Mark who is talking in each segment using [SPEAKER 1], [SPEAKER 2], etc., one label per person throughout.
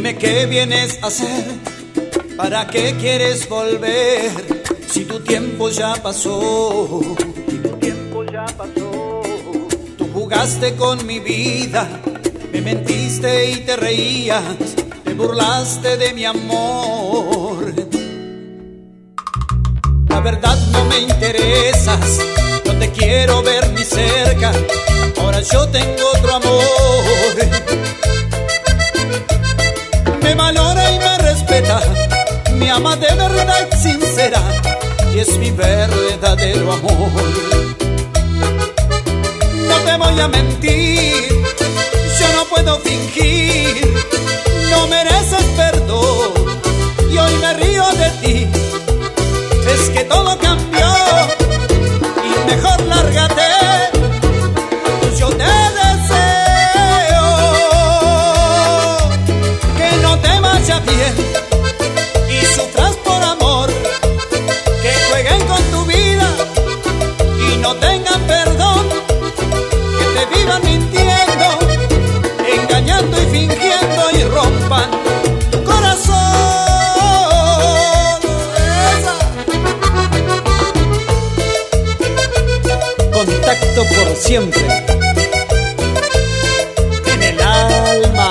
[SPEAKER 1] Dime qué vienes a hacer, para qué quieres volver, si tu tiempo ya pasó. Tú jugaste con mi vida, me mentiste y te reías, te burlaste de mi amor. La verdad no me interesas, no te quiero ver ni cerca, ahora yo tengo otro amor. Me valora y me respeta, me ama de verdad sincera, y es mi verdadero amor. No te voy a mentir, yo no puedo fingir, no mereces perdón, y hoy me río de ti. Es que todo cambió, y mejor lárgate, yo te deseo que no te vaya bien y sufras por amor, que jueguen con tu vida y no tengan perdón, que te vivan mintiendo, engañando y fingiendo y rompan tu corazón. Contacto por siempre en el alma.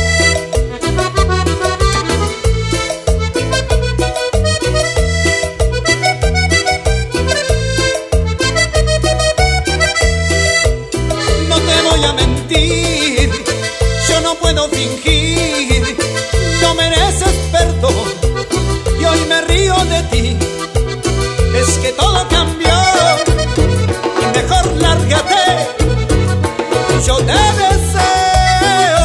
[SPEAKER 1] No te voy a mentir, yo no puedo fingir, no mereces perdón, y hoy me río de ti. Es que todo cambió, mejor lárgate, yo te deseo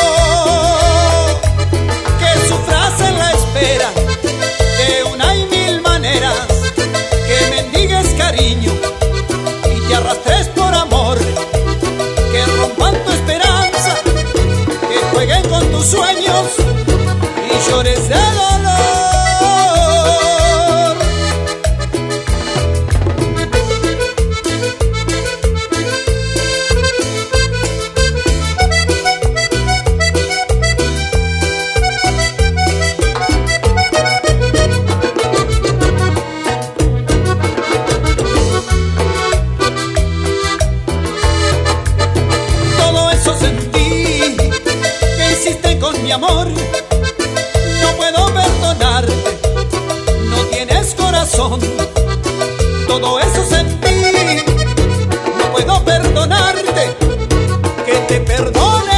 [SPEAKER 1] que sufras en la espera de una y mil maneras, que mendigues cariño y te arrastres por amor, que rompan tu esperanza, que jueguen con tus sueños y llores de dolor. Mi amor, no puedo perdonarte, no tienes corazón, todo eso sentí, no puedo perdonarte, que te perdone.